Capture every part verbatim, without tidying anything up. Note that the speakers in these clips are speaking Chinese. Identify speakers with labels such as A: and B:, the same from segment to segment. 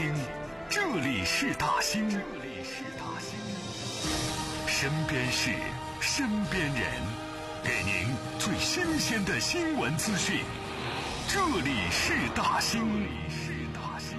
A: 听，这里是大兴，这里是大兴，身边事，身边人，给您最新鲜的新闻资讯。这里是大兴，这里是大兴。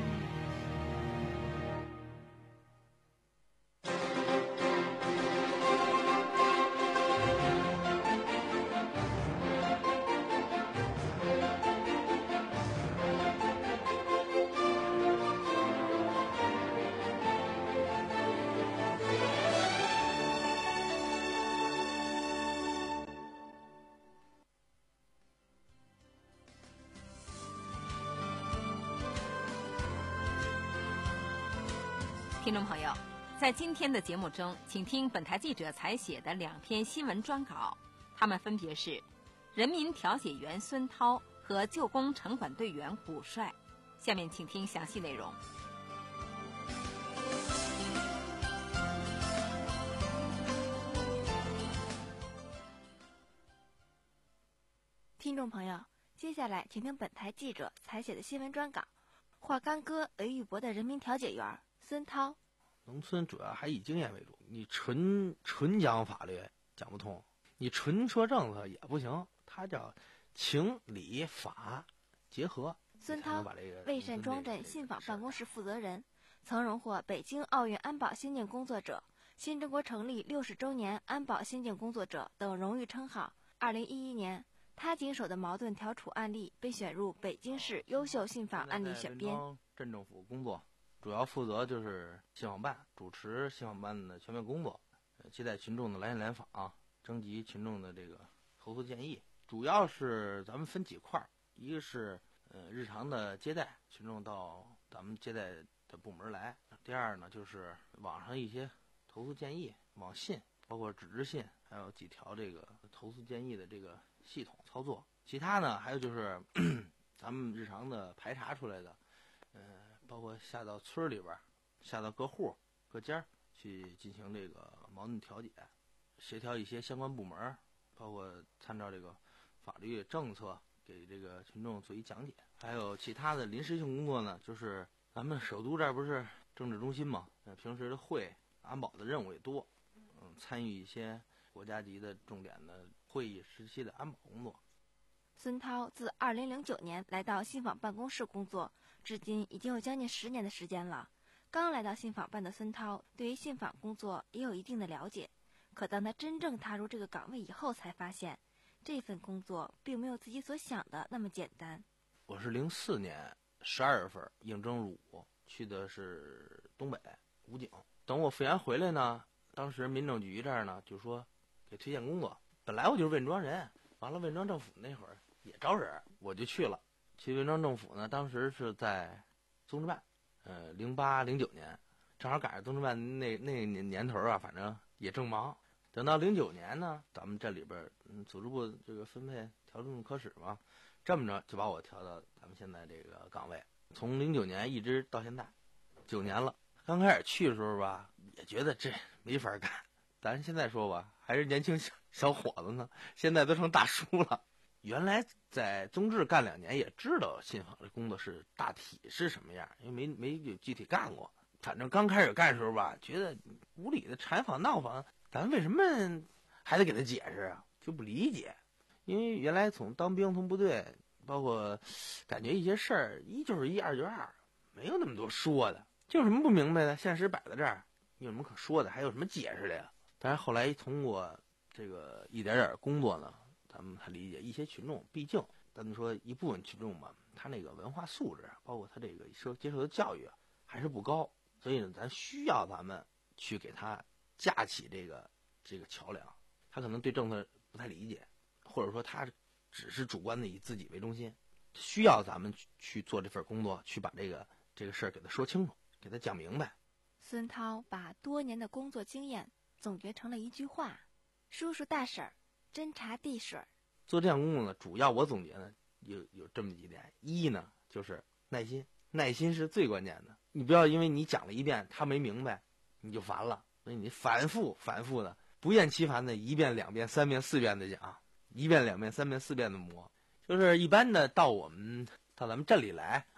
B: 听众朋友，在今天的节目中，请听本台记者采写的两篇新闻专稿，他们分别是人民调解员孙涛和旧宫城管队员古帅。下面请听详细内容。
C: 听众朋友，接下来请听本台记者采写的新闻专稿。华冈哥为玉博的人民调解员孙涛。
D: 农村主要还以经验为主，你纯纯讲法律讲不通，你纯说政策也不行，他叫情理法结合。
C: 孙涛，魏善庄镇信访办公室负责人，曾荣获北京奥运安保先进工作者、新中国成立六十周年安保先进工作者等荣誉称号。二零一一年，他经手的矛盾调处案例被选入北京市优秀信访案例选编。
D: 镇政府工作主要负责就是信访办，主持信访办的全面工作，接待群众的来信来访，征集群众的这个投诉建议。主要是咱们分几块，一个是呃日常的接待，群众到咱们接待的部门来；第二呢，就是网上一些投诉建议，网信，包括纸质信，还有几条这个投诉建议的这个系统操作。其他呢，还有就是咱们日常的排查出来的。呃，包括下到村里边，下到各户、各家去进行这个矛盾调解，协调一些相关部门，包括参照这个法律政策给这个群众做一讲解。还有其他的临时性工作呢，就是咱们首都这儿不是政治中心嘛，呃，平时的会、安保的任务也多，嗯，参与一些国家级的重点的会议时期的安保工作。
C: 孙涛自二零零九年来到信访办公室工作，至今已经有将近十年的时间了。刚来到信访办的孙涛，对于信访工作也有一定的了解。可当他真正踏入这个岗位以后，才发现这份工作并没有自己所想的那么简单。
D: 我是零四年十二月份应征入伍，去的是东北武警。等我复员回来呢，当时民政局这儿呢就说给推荐工作。本来我就是汶庄人，完了汶庄政府那会儿也招人，我就去了。去汶庄政府呢，当时是在综治办，呃，零八零九年，正好赶上综治办那那年年头啊，反正也正忙。等到零九年呢，咱们这里边嗯，组织部这个分配调中科室嘛，这么着就把我调到咱们现在这个岗位，从零九年一直到现在，九年了。刚开始去的时候吧，也觉得这没法干。咱现在说吧，还是年轻小小伙子呢，现在都成大叔了。原来在综治干两年，也知道信访这工作是大体是什么样，因为没没有具体干过。反正刚开始干的时候吧，觉得无理的缠访闹访，咱为什么还得给他解释啊？就不理解。因为原来从当兵从部队，包括感觉一些事儿，一就是一，二就是二，没有那么多说的。就有什么不明白的，现实摆在这儿，有什么可说的，还有什么解释的呀？但是后来通过这个一点点工作呢，咱们才理解一些群众，毕竟咱们说一部分群众嘛，他那个文化素质，包括他这个受接受的教育还是不高，所以呢，咱需要咱们去给他架起这个这个桥梁。他可能对政策不太理解，或者说他只是主观的以自己为中心，需要咱们去做这份工作，去把这个这个事儿给他说清楚，给他讲明白。
C: 孙涛把多年的工作经验总结成了一句话：叔叔大婶儿斟茶递水。
D: 做这项工作呢，主要我总结呢有有这么几点。一呢，就是耐心，耐心是最关键的。你不要因为你讲了一遍他没明白你就烦了，所以你反复反复的不厌其烦的一遍两遍三遍四遍的讲，一遍两遍三遍四遍的磨。就是一般的到我们到咱们镇里来，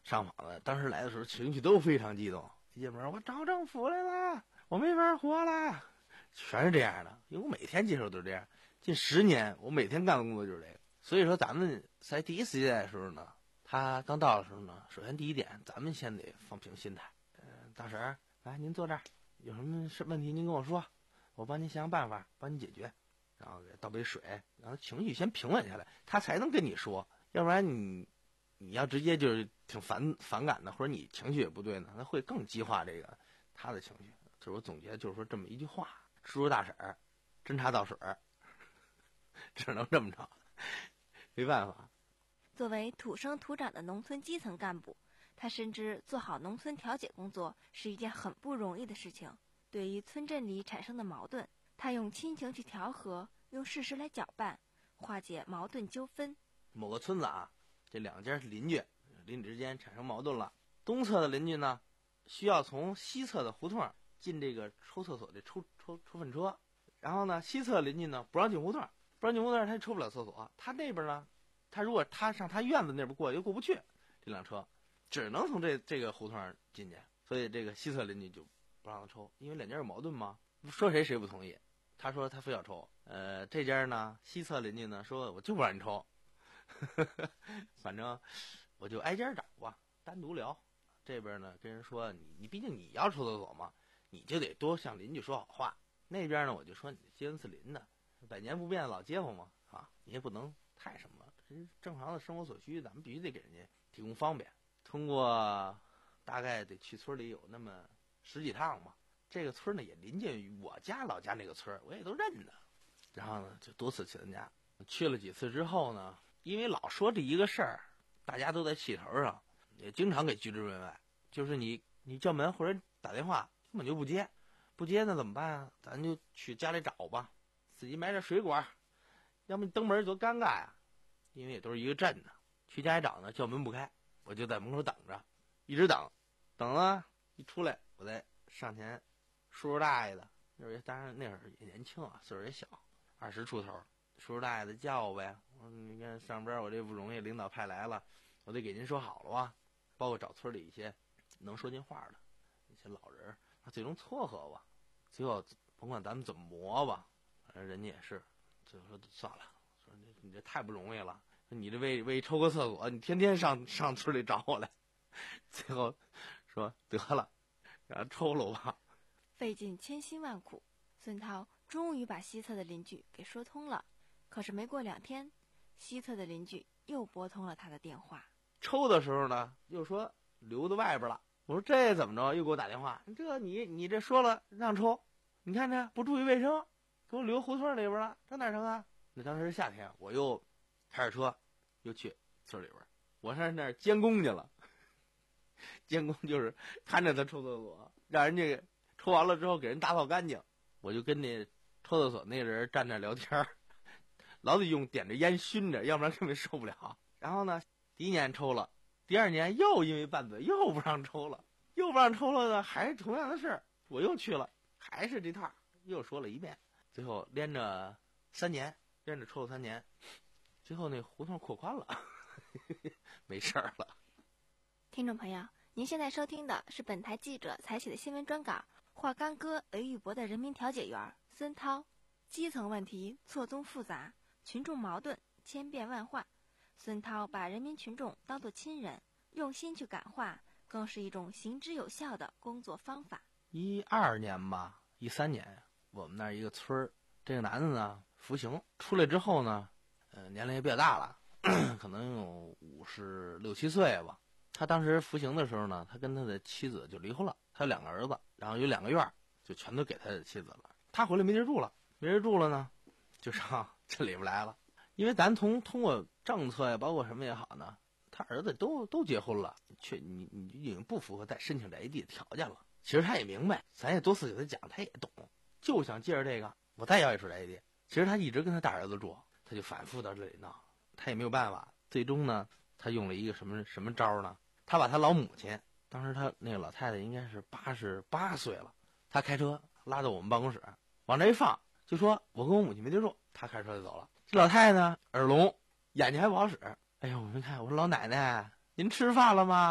D: 上访的，当时来的时候情绪都非常激动，一进门我找政府来了，我没法活了，全是这样的。因为我每天接受都是这样，近十年我每天干的工作就是这个。所以说咱们在第一次接待的时候呢，他刚到的时候呢，首先第一点，咱们先得放平心态。嗯、呃，大婶儿，来您坐这儿，有什么事问题您跟我说，我帮您想想办法，帮你解决。然后给倒杯水，让他情绪先平稳下来，他才能跟你说。要不然你你要直接就是挺反反感的，或者你情绪也不对呢，那会更激化这个他的情绪。就是我总结，就是说这么一句话：叔叔大婶儿，斟茶倒水儿，只能这么着，没办法。
C: 作为土生土长的农村基层干部，他深知做好农村调解工作是一件很不容易的事情。对于村镇里产生的矛盾，他用亲情去调和，用事实来搅拌，化解矛盾纠纷。
D: 某个村子啊，这两家是邻居，邻居之间产生矛盾了。东侧的邻居呢，需要从西侧的胡同进这个抽厕所的抽抽抽粪车，然后呢，西侧邻居呢不让进胡同，不让进胡同，他也抽不了厕所。他那边呢，他如果他上他院子那边过又过不去，这辆车只能从这这个胡同进去，所以这个西侧邻居就不让他抽，因为两家有矛盾嘛，说谁谁不同意。他说他非要抽，呃，这家呢，西侧邻居呢说我就不让你抽，反正我就挨家找吧，单独聊。这边呢跟人说你你毕竟你要抽厕所嘛，你就得多向邻居说好话。那边呢我就说你街坊四邻的，百年不变的老街坊嘛，啊，你也不能太什么了，正常的生活所需，咱们必须得给人家提供方便。通过大概得去村里有那么十几趟嘛。这个村呢也临近于我家老家那个村，我也都认得。然后呢就多次去他家，去了几次之后呢，因为老说这一个事儿，大家都在气头上，也经常给拒之门外。就是你你叫门或者打电话根本就不接，不接那怎么办啊？咱就去家里找吧，自己买点水果，要么你登门多尴尬呀。因为也都是一个镇的，去家里找呢，叫门不开，我就在门口等着，一直等，等了一出来，我再上前。叔叔大爷的，那会儿当然那会儿也年轻啊，岁数也小，二十出头。叔叔大爷的叫我呗，我说你看上边我这不容易，领导派来了，我得给您说好了吧。包括找村里一些能说进话的一些老人，最终撮合吧。最后甭管咱们怎么磨吧，反正人家也是，最后说算了，说你你这太不容易了，你这为为抽个厕所，你天天上上村里找我来。最后说得了，让他抽了吧。
C: 费尽千辛万苦，孙涛终于把西侧的邻居给说通了。可是没过两天，西侧的邻居又拨通了他的电话。
D: 抽的时候呢，又说留在外边了。我说这怎么着？又给我打电话，这你你这说了让抽，你看这不注意卫生，给我留胡同里边了，这哪成啊？那当时是夏天，我又开着车又去村里边，我上那儿监工去了。监工就是看着他抽厕所，让人家抽完了之后给人打扫干净。我就跟那抽厕所那人站那聊天，老得用点着烟熏着，要不然根本受不了。然后呢，第一年抽了，第二年又因为拌嘴又不让抽了，又不让抽了呢，还是同样的事儿，我又去了，还是这套，又说了一遍。最后连着三年，连着抽了三年，最后那胡同扩宽了，没事儿了。
C: 听众朋友，您现在收听的是本台记者采写的新闻专稿，华冈歌雷玉博的人民调解员孙涛。基层问题错综复杂，群众矛盾千变万化，孙涛把人民群众当作亲人，用心去感化，更是一种行之有效的工作方法。
D: 一二年吧，一三年，我们那儿一个村儿，这个男的呢服刑出来之后呢，呃，年龄也比较大了，可能有五十六七岁吧。他当时服刑的时候呢，他跟他的妻子就离婚了，他有两个儿子，然后有两个院儿，就全都给他的妻子了。他回来没地儿住了，没地儿住了呢，就上这里边来了。因为咱通通过政策呀，包括什么也好呢，他儿子都都结婚了，却你你已经不符合再申请宅基地的条件了。其实他也明白，咱也多次给他讲，他也懂，就想借着这个我再要一处宅基地。其实他一直跟他大儿子住，他就反复到这里闹，他也没有办法。最终呢，他用了一个什么什么招呢？他把他老母亲，当时他那个老太太应该是八十八岁了，他开车拉到我们办公室，往这一放，就说我跟我母亲没地住，他开车就走了。这老太太呢，耳聋，眼睛还不好使。哎呦，我们看，我说老奶奶，您吃饭了吗？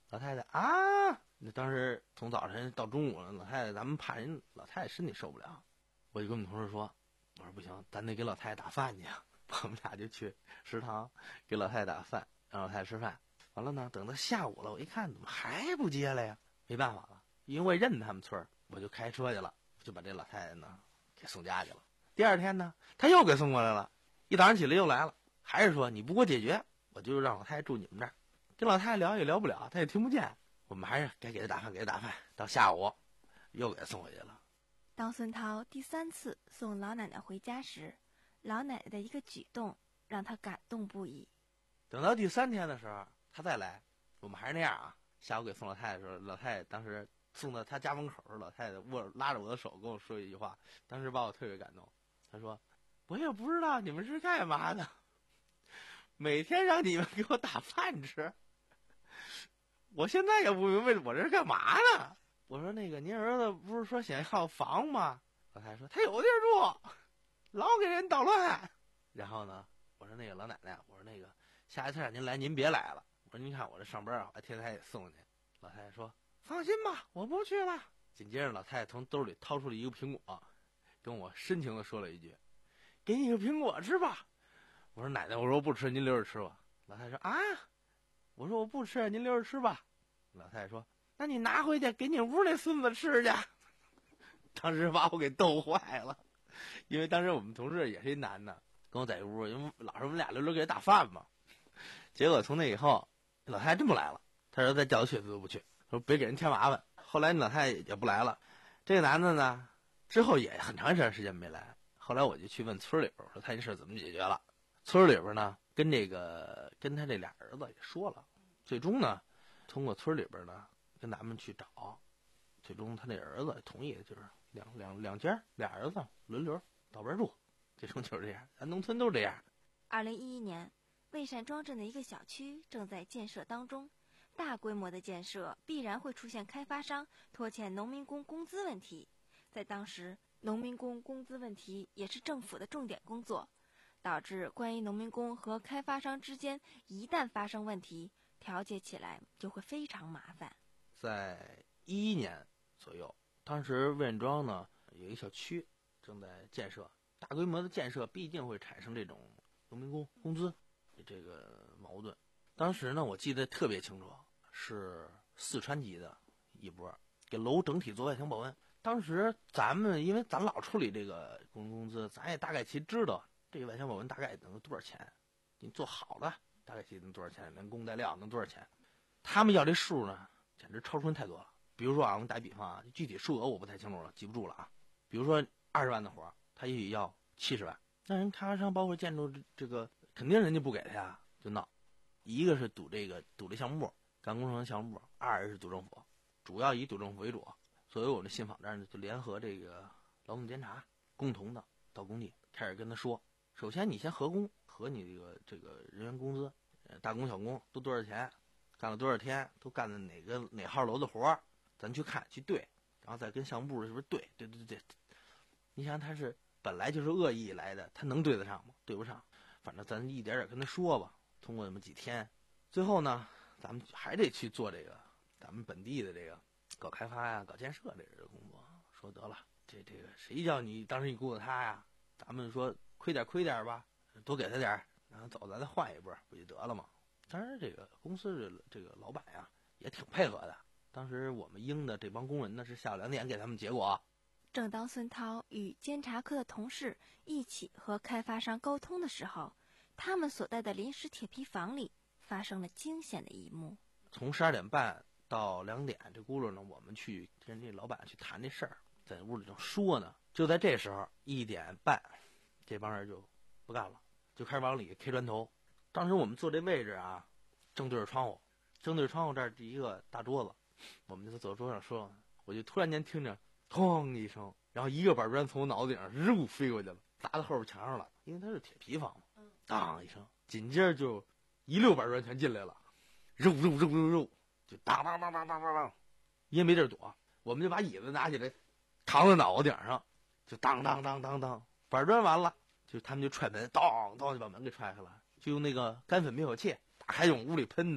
D: 老太太啊，那当时从早晨到中午了，老太太咱们怕人老太太身体受不了，我就跟我们同事说，我说不行，咱得给老太太打饭去。我们俩就去食堂给老太太打饭，让老太太吃饭。完了呢，等到下午了，我一看怎么还不接来呀？没办法了，因为我认他们村儿，我就开车去了，就把这老太太呢给送家去了。第二天呢，他又给送过来了，一早上起来又来了，还是说你不给我解决，我就让老太太住你们这儿。跟老太太聊也聊不了，她也听不见，我们还是该给她打饭，给她打饭。到下午又给她送回去了。
C: 当孙涛第三次送老奶奶回家时，老奶奶的一个举动让他感动不已。
D: 等到第三天的时候，他再来，我们还是那样啊。下午给送老太太的时候，老太太当时送到他家门口的时候，老太太握拉着我的手跟我说一句话，当时把我特别感动。她说：“我也不知道你们是干嘛的，每天让你们给我打饭吃，我现在也不明白我这是干嘛呢。”我说：“那个您儿子不是说想要房吗？”老太太说：“他有地儿住，老给人捣乱。”然后呢，我说：“那个老奶奶，我说那个下一次让您来，您别来了。我说您看我这上班啊，我天天也送去。”老太太说：“放心吧，我不去了。”紧接着，老太太从兜里掏出了一个苹果，跟我深情地说了一句：“给你个苹果吃吧。”我说：“奶奶，我说我不吃，您留着吃吧。”老太太说：“啊，我说我不吃，您留着吃吧。”老太太说：“那你拿回去给你屋那孙子吃去。”当时把我给逗坏了，因为当时我们同事也是一男的，跟我在一屋，因为老是我们俩轮流给他打饭嘛。结果从那以后，老太太真不来了。他说再叫他去他都不去，说别给人添麻烦。后来老太太也不来了。这个男的呢，之后也很长一段时间没来。后来我就去问村里边，说他这事怎么解决了。村里边呢，跟这个跟他这俩儿子也说了，最终呢，通过村里边呢跟咱们去找，最终他那儿子同意，就是两两两家俩儿子轮流倒班住，最终就是这样。咱农村都这样。
C: 二零一一年，魏善庄镇的一个小区正在建设当中，大规模的建设必然会出现开发商拖欠农民工工资问题。在当时，农民工工资问题也是政府的重点工作，导致关于农民工和开发商之间一旦发生问题，调解起来就会非常麻烦。
D: 在一一年左右，当时魏善庄呢有一个小区正在建设，大规模的建设必定会产生这种农民工工资这个矛盾。当时呢，我记得特别清楚，是四川籍的一波给楼整体做外墙保温。当时咱们因为咱老处理这个工人工资，咱也大概其知道这个外墙保温大概能多少钱，你做好了大概其能多少钱，连工带料能多少钱。他们要这数呢，简直超出太多了。比如说啊，我们打比方啊，具体数额我不太清楚了，记不住了啊。比如说二十万的活，他也许要七十万，那人开发商包括建筑这个肯定人家不给他呀，就闹。一个是赌这个赌这项目，干工程项目；二是赌政府，主要以赌政府为主。所以我们信访这儿呢，就联合这个劳动监察，共同的到工地开始跟他说：首先你先核工，核你这个这个人员工资，呃，大工小工都多少钱，干了多少天，都干的哪个哪号楼的活儿，咱去看去对，然后再跟项目部是不是对对对对。你想他是本来就是恶意来的，他能对得上吗？对不上。反正咱一点点跟他说吧。通过那么几天，最后呢，咱们还得去做这个咱们本地的这个搞开发呀、搞建设这个工作。说得了，这这个谁叫你当时你雇的他呀？咱们说亏点亏点吧，多给他点，然后走咱再换一波，不就得了吗？当然，这个公司这这个老板呀也挺配合的。当时我们应的这帮工人呢是下午两点给他们结果。
C: 正当孙涛与监察科的同事一起和开发商沟通的时候，他们所在的临时铁皮房里发生了惊险的一幕。
D: 从十二点半到两点，这轱辘呢，我们去跟这老板去谈这事儿，在屋里正说呢。就在这时候，一点半，这帮人就不干了，就开始往里 K 砖头。当时我们坐这位置啊，正对着窗户，正对着窗户这儿第一个大桌子，我们就走桌上说，我就突然间听着轰一声，然后一个板砖从我脑子顶上肉飞过去了，砸到后边墙上了，因为它是铁皮房嘛。当一声，紧接着就一溜板砖全进来了，肉肉肉肉肉，就当当当当当当当，因为没地儿躲，我们就把椅子拿起来扛在脑袋顶上，就当当当当当，板砖完了，就他们就踹门，当当就把门给踹开了，就用那个干粉灭火器打开就往屋里喷呢。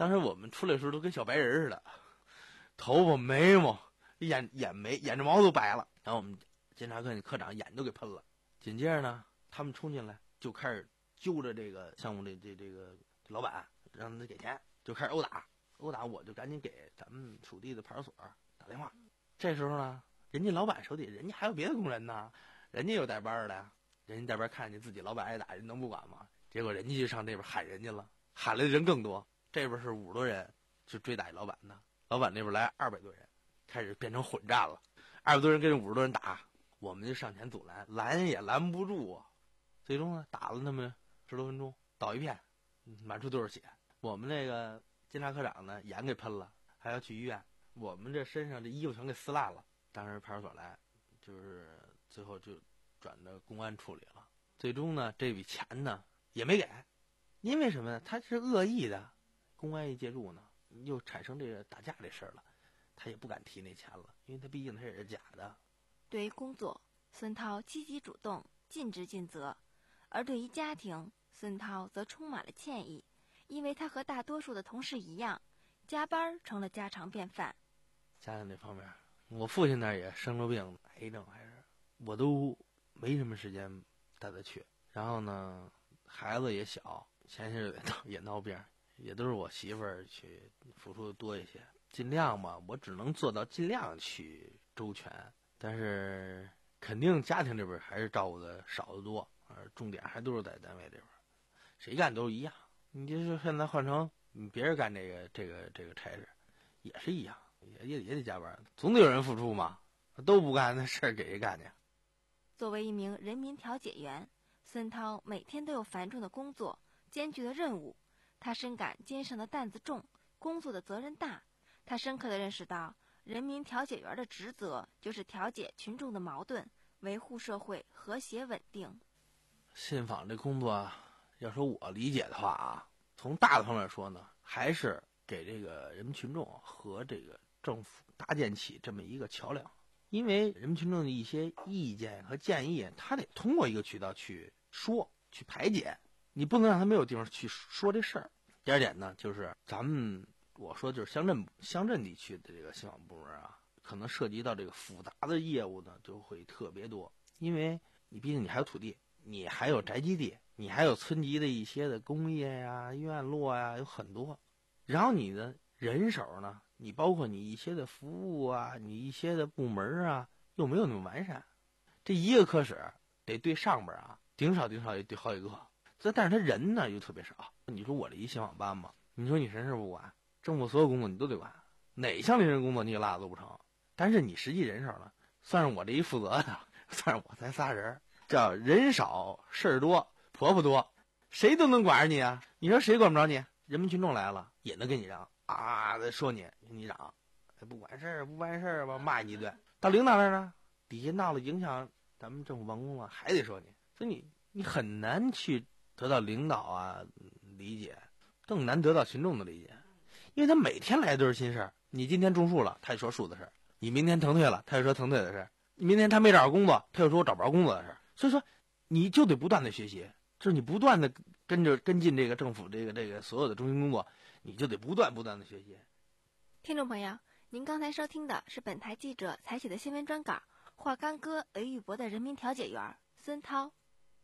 D: 当时我们出来的时候都跟小白人似的，头发眉毛眼眼眉眼睫毛都白了，然后我们监察科科长眼都给喷了。紧接着呢，他们冲进来就开始揪着这个项目的这这个老板，让他给钱，就开始殴打。殴打我就赶紧给咱们属地的派出所打电话。这时候呢，人家老板手底人家还有别的工人呢，人家有带班的，人家带班看见自己老板挨打，人能不管吗？结果人家就上那边喊人家了，喊来的人更多，这边是五十多人就追打老板的，老板那边来二百多人，开始变成混战了，二百多人跟五十多人打，我们就上前阻拦，拦也拦不住啊。最终呢，打了那么十多分钟，倒一片，满处都是血。我们那个监察科长呢，眼给喷了，还要去医院。我们这身上这衣服全给撕烂了。当时派出所来，就是最后就转到公安处理了。最终呢，这笔钱呢也没给，因为什么呢？他是恶意的，公安一介入呢，又产生这个打架这事儿了，他也不敢提那钱了，因为他毕竟他也是假的。
C: 对于工作，孙涛积极主动，尽职尽责；而对于家庭，孙涛则充满了歉意，因为他和大多数的同事一样，加班成了家常便饭。
D: 家庭这方面，我父亲那儿也生了病，癌症还是，我都没什么时间带他去。然后呢，孩子也小，前些日子也闹也闹病，也都是我媳妇儿去付出的多一些。尽量吧，我只能做到尽量去周全，但是肯定家庭这边还是照顾的少得多，而重点还都是在单位这边，谁干都一样。你就是现在换成别人干这个这个这个差事，也是一样，也也也得加班，总得有人付出嘛，都不干那事儿给谁干去？
C: 作为一名人民调解员，孙涛每天都有繁重的工作、艰巨的任务，他深感肩上的担子重，工作的责任大。他深刻地认识到，人民调解员的职责就是调解群众的矛盾，维护社会和谐稳定。
D: 信访这工作，要说我理解的话啊，从大的方面说呢，还是给这个人民群众和这个政府搭建起这么一个桥梁。因为人民群众的一些意见和建议，他得通过一个渠道去说、去排解，你不能让他没有地方去说这事儿。第二点呢，就是咱们我说就是乡镇乡镇地区的这个信访部门啊，可能涉及到这个复杂的业务呢，就会特别多。因为你毕竟你还有土地，你还有宅基地，你还有村级的一些的工业呀、院落呀，有很多。然后你的人手呢，你包括你一些的服务啊，你一些的部门啊，又没有那么完善。这一个科室得对上边啊，顶少顶少也对好几个。这但是他人呢又特别少。你说我这一信访班嘛，你说你什么事不管，政府所有工作你都得管，哪项临时工作你也落都不成。但是你实际人手呢，算是我这一负责的，算是我才仨人，叫人少事儿多，婆婆多，谁都能管着你啊。你说谁管不着你？人民群众来了也能跟你嚷啊，说你跟你嚷，不管事儿不办事儿吧，骂你一顿。到领导那儿呢，底下闹了影响咱们政府办公了，还得说你。所以你你很难去得到领导啊理解，更难得到群众的理解，因为他每天来都是新事儿。你今天种树了，他就说树的事儿；你明天腾退了，他就说腾退的事儿；你明天他没找着工作，他就说我找不着工作的事儿。所以说，你就得不断的学习，就是你不断的跟着跟进这个政府这个这个所有的中心工作，你就得不断不断的学习。
C: 听众朋友，您刚才收听的是本台记者采写的新闻专稿，华冈哥雷玉博的人民调解员孙涛。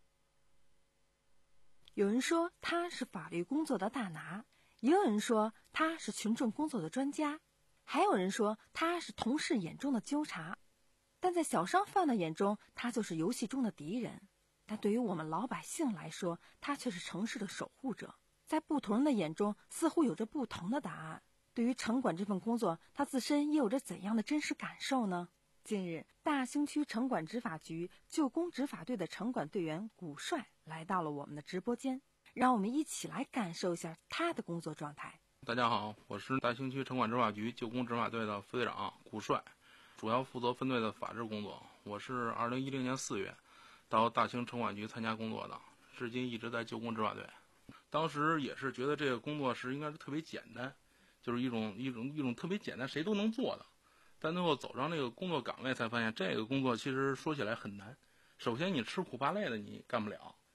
E: 有人说他是法律工作的大拿，也有人说他是群众工作的专家，还有人说他是同事眼中的纠察。但在小商贩的眼中，他就是游戏中的敌人。但对于我们老百姓来说，他却是城市的守护者。在不同人的眼中，似乎有着不同的答案。对于城管这份工作，他自身又有着怎样的真实感受呢？近日，大兴区城管执法局旧宫执法队的城管队员古帅来到了我们的直播间，让我们一起来感受一下他的工作状态。
F: 大家好，我是大兴区城管执法局旧宫执法队的副队长古帅，主要负责分队的法制工作。我是二零一零年四月到大兴城管局参加工作的，至今一直在旧宫执法队。当时也是觉得这个工作是应该是特别简单，就是一种一种一种特别简单谁都能做的。但最后走上这个工作岗位才发现，这个工作其实说起来很难。首先你吃苦怕累的你干不了，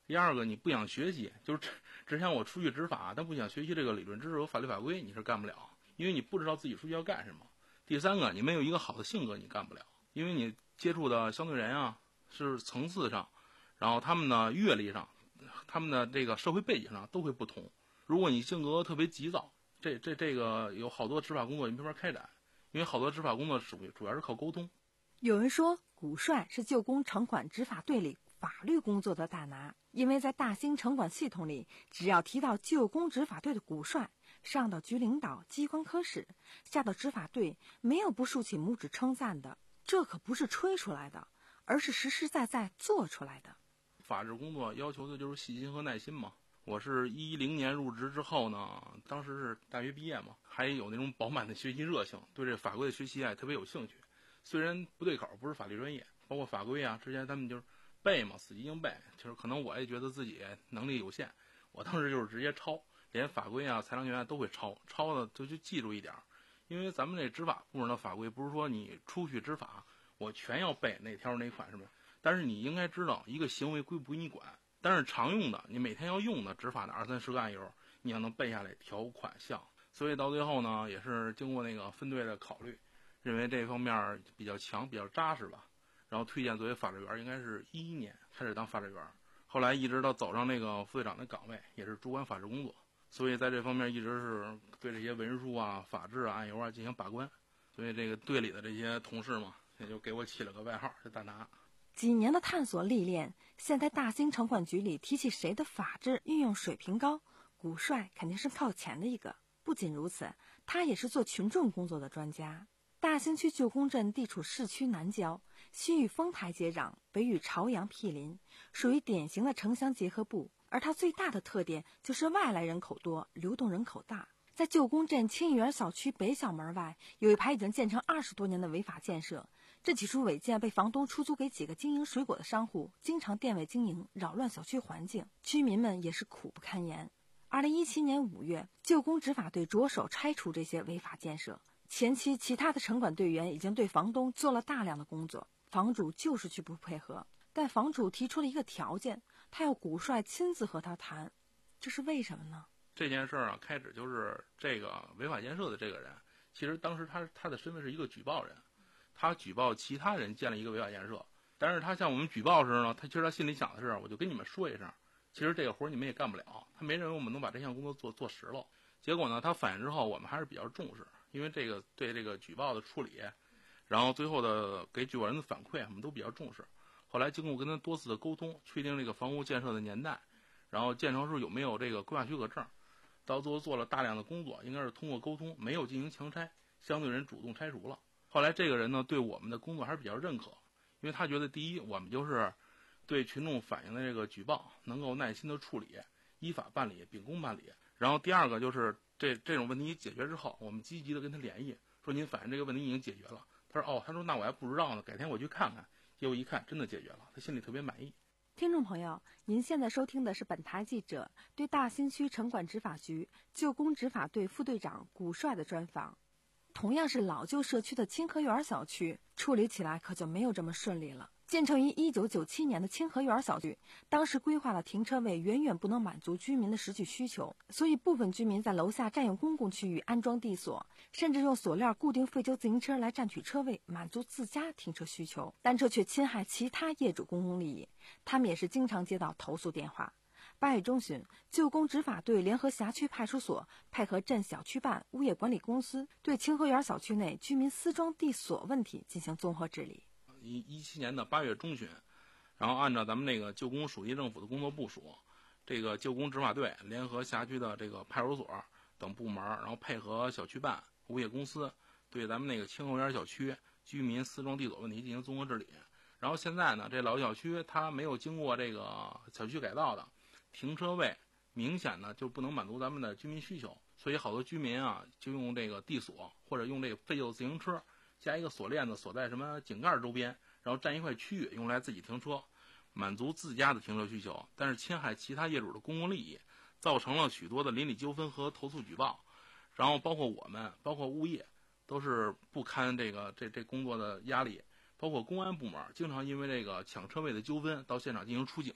F: 第二个，你不想学习，就是只只想我出去执法，但不想学习这个理论知识和法律法规，你是干不了，因为你不知道自己出去要干什么。第三个，你没有一个好的性格，你干不了，因为你接触的相对人啊是层次上，然后他们的阅历上，他们的这个社会背景上都会不同。如果你性格特别急躁，这这这个有好多执法工作你没法开展，因为好多执法工作主主要是靠沟通。
E: 有人说古帅是旧宫城管执法队里法律工作的大拿，因为在大兴城管系统里，只要提到旧宫执法队的古帅，上到局领导、机关科室，下到执法队，没有不竖起拇指称赞的。这可不是吹出来的，而是实实在在做出来的。
F: 法治工作要求的就是细心和耐心嘛。我是一零年入职之后呢，当时是大学毕业嘛，还有那种饱满的学习热情，对这法规的学习啊特别有兴趣。虽然不对口，不是法律专业，包括法规啊，之前他们就是背嘛，死记硬背。就是可能我也觉得自己能力有限，我当时就是直接抄，连法规啊、裁量权啊都会抄，抄的就就记住一点。因为咱们这执法部门的法规不是说你出去执法我全要背哪条哪款什么，但是你应该知道一个行为归不归你管。但是常用的，你每天要用的执法的二三十个案由，你要能背下来条款项。所以到最后呢，也是经过那个分队的考虑，认为这方面比较强、比较扎实吧，然后推荐作为法制员，应该是一一年开始当法制员，后来一直到走上那个副队长的岗位，也是主管法制工作。所以在这方面一直是对这些文书啊、法制啊、案由啊进行把关。所以这个队里的这些同事嘛，也就给我起了个外号，叫大拿。
E: 几年的探索历练，现在大兴城管局里提起谁的法治运用水平高，古帅肯定是靠前的一个。不仅如此，他也是做群众工作的专家。大兴区旧宫镇地处市区南郊，西与丰台接壤，北与朝阳毗邻，属于典型的城乡结合部。而它最大的特点就是外来人口多，流动人口大。在旧宫镇清义园小区北小门外，有一排已经建成二十多年的违法建设。这几处违建被房东出租给几个经营水果的商户，经常店外经营，扰乱小区环境，居民们也是苦不堪言。二零一七年五月，旧宫执法队着手拆除这些违法建设。前期其他的城管队员已经对房东做了大量的工作，房主就是去不配合。但房主提出了一个条件，他要古帅亲自和他谈，这是为什么呢？
F: 这件事儿啊，开始就是这个违法建设的这个人，其实当时他他的身份是一个举报人，他举报其他人建了一个违法建设，但是他向我们举报时呢，他其实他心里想的是，我就跟你们说一声，其实这个活你们也干不了，他没认为我们能把这项工作做做实了。结果呢，他反映之后，我们还是比较重视，因为这个对这个举报的处理，然后最后的给举报人的反馈，我们都比较重视。后来经过跟他多次的沟通，确定这个房屋建设的年代，然后建成时有没有这个规划许可证。到最后做了大量的工作，应该是通过沟通，没有进行强拆，相对人主动拆除了。后来这个人呢，对我们的工作还是比较认可，因为他觉得第一，我们就是对群众反映的这个举报能够耐心的处理，依法办理，秉公办理。然后第二个就是这这种问题解决之后，我们积极的跟他联系，说您反映这个问题已经解决了。他说哦，他说那我还不知道呢，改天我去看看。结果一看，真的解决了，他心里特别满意。
E: 听众朋友，您现在收听的是本台记者对大兴区城管执法局旧宫执法队副队长古帅的专访。同样是老旧社区的清河园小区，处理起来可就没有这么顺利了。建成于一九九七年的清河园小区，当时规划的停车位远远不能满足居民的实际需求，所以部分居民在楼下占用公共区域安装地锁，甚至用锁链固定废旧自行车来占取车位，满足自家停车需求，但这却侵害其他业主公共利益。他们也是经常接到投诉电话。八月中旬，旧宫执法队联合辖区派出所，配合镇小区办、物业管理公司，对清河园小区内居民私装地锁问题进行综合治理。
F: 一一七年的八月中旬，然后按照咱们那个旧宫属地政府的工作部署，这个旧宫执法队联合辖区的这个派出所等部门，然后配合小区办、物业公司，对咱们那个清河园小区居民私装地锁问题进行综合治理。然后现在呢，这老小区它没有经过这个小区改造的停车位，明显呢就不能满足咱们的居民需求，所以好多居民啊就用这个地锁或者用这个废旧自行车加一个锁链子锁在什么井盖周边，然后占一块区域用来自己停车，满足自家的停车需求，但是侵害其他业主的公共利益，造成了许多的邻里纠纷和投诉举报。然后包括我们，包括物业，都是不堪这个这这工作的压力。包括公安部门经常因为这个抢车位的纠纷到现场进行出警，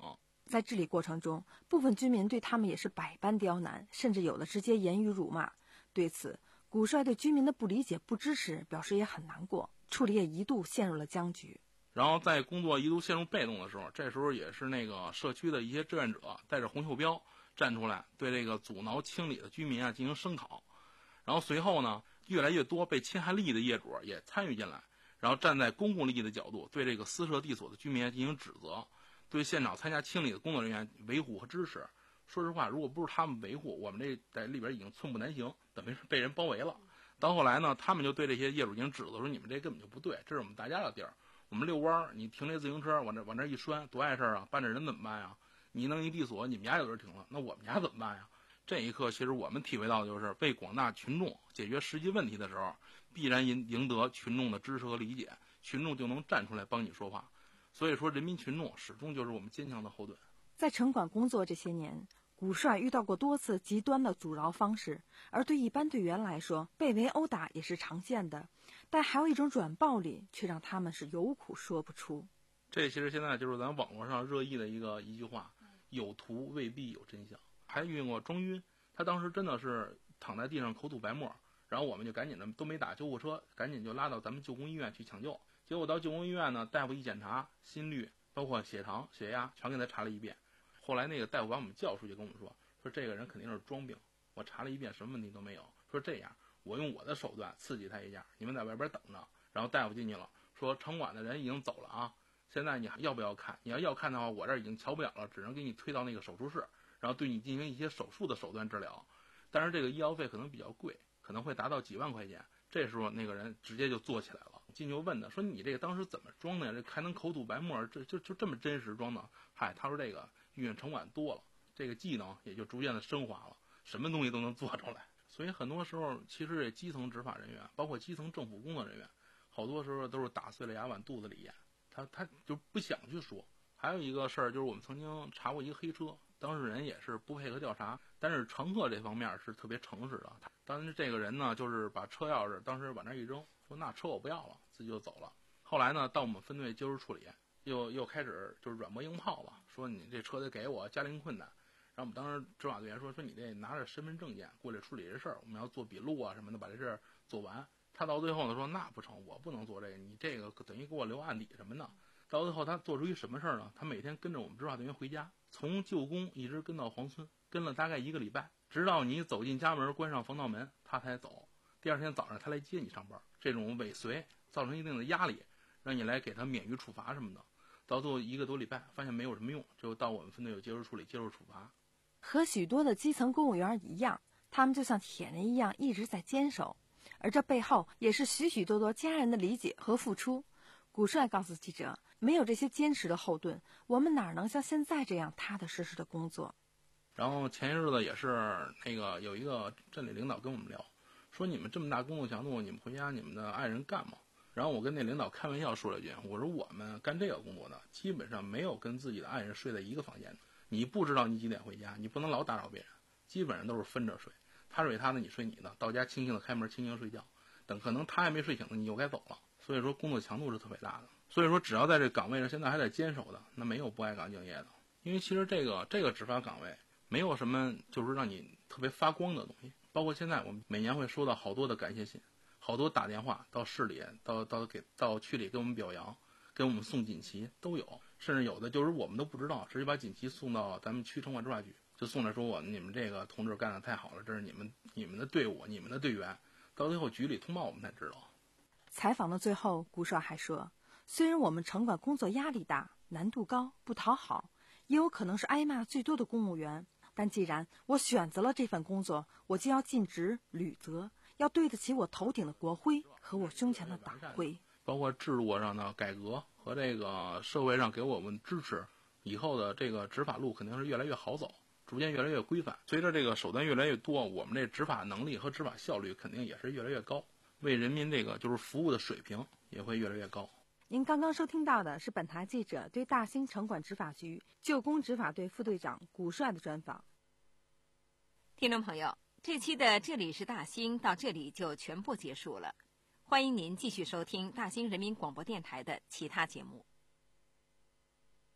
E: 在治理过程中，部分居民对他们也是百般刁难，甚至有的直接言语辱骂。对此，古帅对居民的不理解、不支持表示也很难过，处理也一度陷入了僵局。
F: 然后在工作一度陷入被动的时候，这时候也是那个社区的一些志愿者带着红袖标站出来，对这个阻挠清理的居民啊进行声讨。然后随后呢，越来越多被侵害利益的业主也参与进来，然后站在公共利益的角度，对这个私设地所的居民进行指责，对现场参加清理的工作人员维护和支持。说实话，如果不是他们维护，我们这在里边已经寸步难行，等于是被人包围了。到后来呢，他们就对这些业主进行指责，说你们这根本就不对，这是我们大家的地儿，我们遛弯，你停这自行车往这往这一拴，多碍事啊！搬着人怎么办呀？你弄一地锁，你们家有人停了，那我们家怎么办呀？这一刻，其实我们体会到的就是为广大群众解决实际问题的时候，必然赢赢得群众的支持和理解，群众就能站出来帮你说话。所以说，人民群众始终就是我们坚强的后盾。
E: 在城管工作这些年，古帅遇到过多次极端的阻挠方式，而对一般队员来说，被围殴打也是常见的。但还有一种软暴力，却让他们是有苦说不出。
F: 这其实现在就是咱网络上热议的一个一句话：有图未必有真相。还遇过庄晕，他当时真的是躺在地上口吐白沫，然后我们就赶紧的都没打救护车，赶紧就拉到咱们救工医院去抢救。结果到救工医院呢，大夫一检查，心率包括血糖、血压全给他查了一遍。后来那个大夫把我们叫出去跟我们说，说这个人肯定是装病，我查了一遍什么问题都没有。说这样，我用我的手段刺激他一下，你们在外边等着。然后大夫进去了，说城管的人已经走了啊，现在你要不要看？你要要看的话，我这儿已经瞧不了了，只能给你推到那个手术室，然后对你进行一些手术的手段治疗。但是这个医药费可能比较贵，可能会达到几万块钱。这时候那个人直接就坐起来了，进去就问他说：“你这个当时怎么装的呀？这还能口吐白沫，这就就这么真实装的？”嗨，他说这个遇见城管多了，这个技能也就逐渐的升华了，什么东西都能做出来。所以很多时候，其实这基层执法人员，包括基层政府工作人员，好多时候都是打碎了牙往肚子里咽，他他就不想去说。还有一个事儿就是我们曾经查过一个黑车，当事人也是不配合调查，但是乘客这方面是特别诚实的。当时这个人呢，就是把车钥匙当时往那一扔，说那车我不要了，自己就走了。后来呢，到我们分队接受处理，又又开始就是软磨硬泡了，说你这车得给我，家庭困难。然后我们当时执法队员说说你这拿着身份证件过来处理这事儿，我们要做笔录啊什么的，把这事儿做完。他到最后呢说那不成，我不能做这个，你这个等于给我留案底什么的。到最后他做出一什么事儿呢？他每天跟着我们执法队员回家，从旧宫一直跟到黄村，跟了大概一个礼拜，直到你走进家门关上防盗门他才走。第二天早上他来接你上班，这种尾随造成一定的压力，让你来给他免于处罚什么的。到最后一个多礼拜发现没有什么用，就到我们分队有接受处理接受处罚。
E: 和许多的基层公务员一样，他们就像铁人一样一直在坚守，而这背后也是许许多多家人的理解和付出。古帅告诉记者，没有这些坚实的后盾，我们哪能像现在这样踏踏实实的工作。
F: 然后前些日子也是那个有一个镇里领导跟我们聊，说你们这么大工作强度，你们回家你们的爱人干吗？然后我跟那领导开玩笑说了一句，我说我们干这个工作的基本上没有跟自己的爱人睡在一个房间的，你不知道你几点回家，你不能老打扰别人，基本上都是分着睡，他睡他的，你睡你的，到家轻轻的开门轻轻睡觉，等可能他还没睡醒呢，你又该走了。所以说工作强度是特别大的，所以说只要在这岗位上现在还在坚守的，那没有不爱岗敬业的。因为其实这个这个执法岗位没有什么就是让你特别发光的东西，包括现在我们每年会收到好多的感谢信，好多打电话到市里到到给到区里给我们表扬，给我们送锦旗都有，甚至有的就是我们都不知道，直接把锦旗送到咱们区城管执法局，就送来说我你们这个同志干得太好了，这是你们你们的队伍你们的队员，到最后局里通报我们才知道。
E: 采访的最后，古帅还说，虽然我们城管工作压力大，难度高，不讨好，也有可能是挨骂最多的公务员，但既然我选择了这份工作，我就要尽职履责，要对得起我头顶的国徽和我胸前的党徽。
F: 包括制度上的改革和这个社会上给我们支持，以后的这个执法路肯定是越来越好走，逐渐越来越规范。随着这个手段越来越多，我们这执法能力和执法效率肯定也是越来越高，为人民这个就是服务的水平也会越来越高。
E: 您刚刚收听到的是本台记者对大兴城管执法局旧宫执法队副队长古帅的专访。
B: 听众朋友，这期的这里是大兴到这里就全部结束了，欢迎您继续收听大兴人民广播电台的其他节目。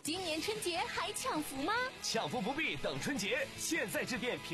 G: 今年春节还抢福吗？
H: 抢福不必等春节，现在致电